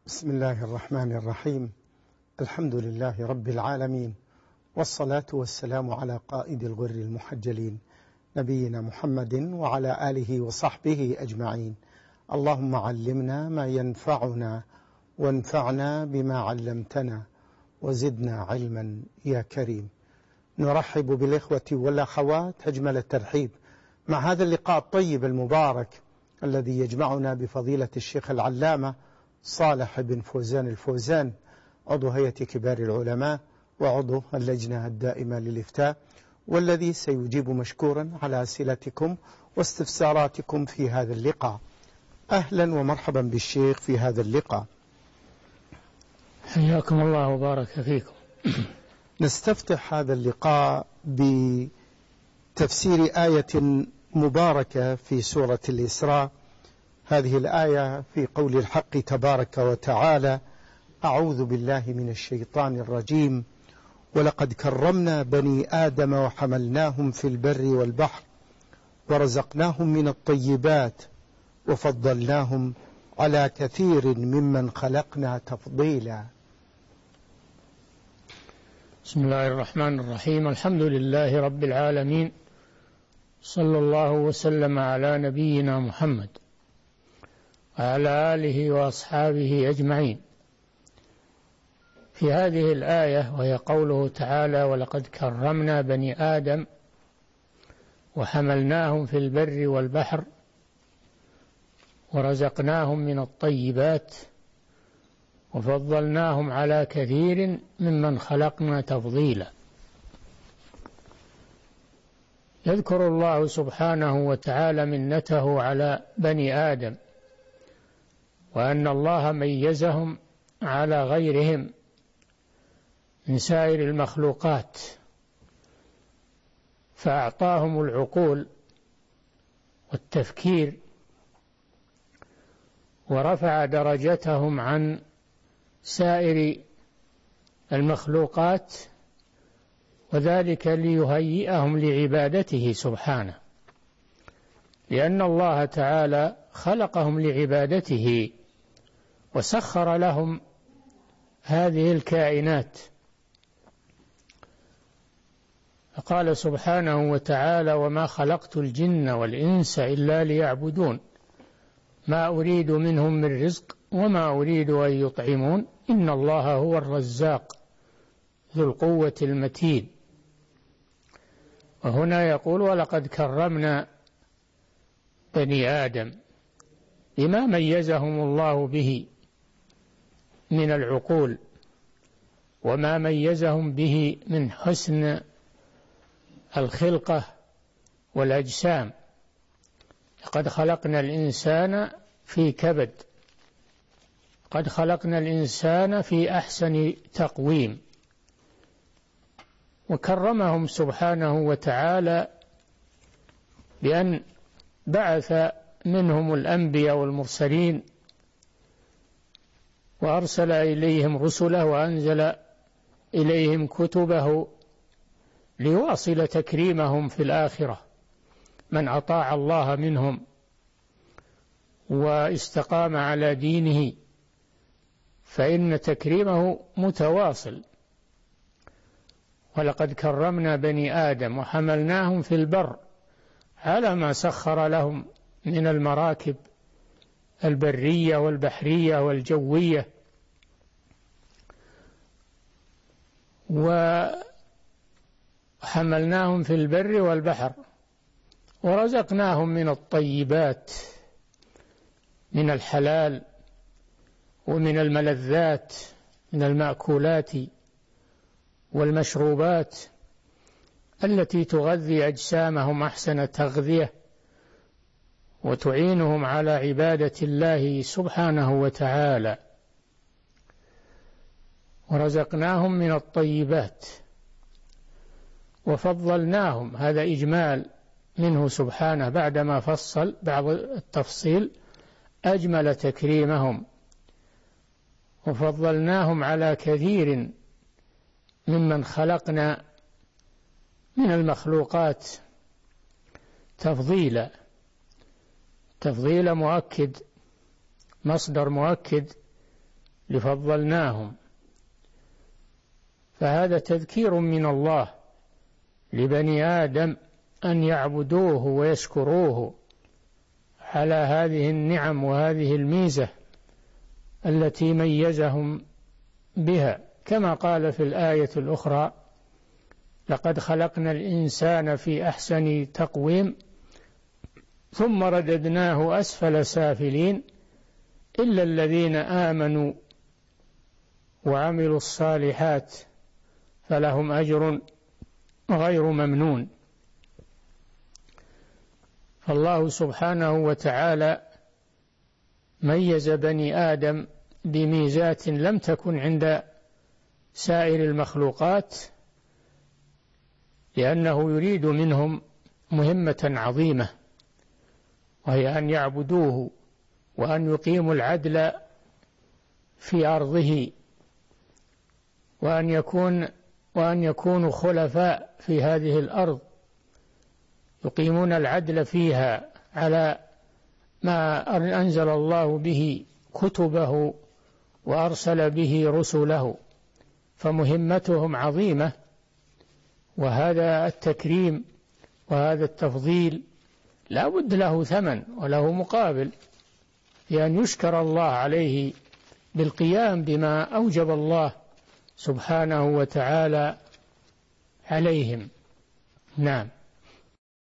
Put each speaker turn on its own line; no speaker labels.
بسم الله الرحمن الرحيم. الحمد لله رب العالمين، والصلاة والسلام على قائد الغر المحجلين نبينا محمد وعلى آله وصحبه أجمعين. اللهم علمنا ما ينفعنا وانفعنا بما علمتنا وزدنا علما يا كريم. نرحب بالإخوة والأخوات أجمل الترحيب مع هذا اللقاء الطيب المبارك الذي يجمعنا بفضيلة الشيخ العلامة صالح بن فوزان الفوزان، عضو هيئة كبار العلماء وعضو اللجنة الدائمة للإفتاء، والذي سيجيب مشكورا على أسئلتكم واستفساراتكم في هذا اللقاء. أهلا ومرحبا بالشيخ في هذا اللقاء.
حياكم الله وبارك فيكم.
نستفتح هذا اللقاء بتفسير آية مباركة في سورة الإسراء. هذه الآية في قول الحق تبارك وتعالى: أعوذ بالله من الشيطان الرجيم، ولقد كرمنا بني آدم وحملناهم في البر والبحر ورزقناهم من الطيبات وفضلناهم على كثير ممن خلقنا تفضيلا.
بسم الله الرحمن الرحيم. الحمد لله رب العالمين، صلى الله وسلم على نبينا محمد وعلى آله وأصحابه أجمعين. في هذه الآية وهي قوله تعالى: ولقد كرمنا بني آدم وحملناهم في البر والبحر ورزقناهم من الطيبات وفضلناهم على كثير ممن خلقنا تفضيلا. يذكر الله سبحانه وتعالى منته على بني آدم، وأن الله ميزهم على غيرهم من سائر المخلوقات، فأعطاهم العقول والتفكير ورفع درجتهم عن سائر المخلوقات، وذلك ليهيئهم لعبادته سبحانه، لأن الله تعالى خلقهم لعبادته وسخر لهم هذه الكائنات. فقال سبحانه وتعالى: وما خلقت الجن والإنس إلا ليعبدون ما أريد منهم من رزق وما أريد أن يطعمون إن الله هو الرزاق ذو القوة المتين. وهنا يقول: ولقد كرمنا بني آدم، بما ميزهم الله به من العقول وما ميزهم به من حسن الخلقة والأجسام. لقد خلقنا الإنسان في كبد، قد خلقنا الإنسان في أحسن تقويم. وكرمهم سبحانه وتعالى بأن بعث منهم الأنبياء والمرسلين، وأرسل إليهم رسله وأنزل إليهم كتبه ليواصل تكريمهم في الآخرة. من أطاع الله منهم واستقام على دينه فإن تكريمه متواصل. ولقد كرمنا بني آدم وحملناهم في البر، على ما سخر لهم من المراكب البرية والبحرية والجوية، وحملناهم في البر والبحر ورزقناهم من الطيبات، من الحلال ومن الملذات، من المأكولات والمشروبات التي تغذي أجسامهم أحسن تغذية وتعينهم على عبادة الله سبحانه وتعالى. ورزقناهم من الطيبات وفضلناهم، هذا إجمال منه سبحانه بعدما فصل بعض التفصيل أجمل تكريمهم. وفضلناهم على كثير ممن خلقنا من المخلوقات تفضيلا. تفضيل مؤكد، مصدر مؤكد لفضلناهم. فهذا تذكير من الله لبني آدم أن يعبدوه ويشكروه على هذه النعم وهذه الميزة التي ميزهم بها، كما قال في الآية الأخرى: لقد خلقنا الإنسان في أحسن تقويم ثم رددناه أسفل سافلين إلا الذين آمنوا وعملوا الصالحات فلهم أجر غير ممنون. فالله سبحانه وتعالى ميز بني آدم بميزات لم تكن عند سائر المخلوقات، لأنه يريد منهم مهمة عظيمة، وهي أن يعبدوه وأن يقيموا العدل في أرضه، وأن يكونوا خلفاء في هذه الأرض يقيمون العدل فيها على ما أنزل الله به كتبه وأرسل به رسله. فمهمتهم عظيمة، وهذا التكريم وهذا التفضيل لا بد له ثمن وله مقابل، لأن يشكر الله عليه بالقيام بما أوجب الله سبحانه وتعالى عليهم. نعم.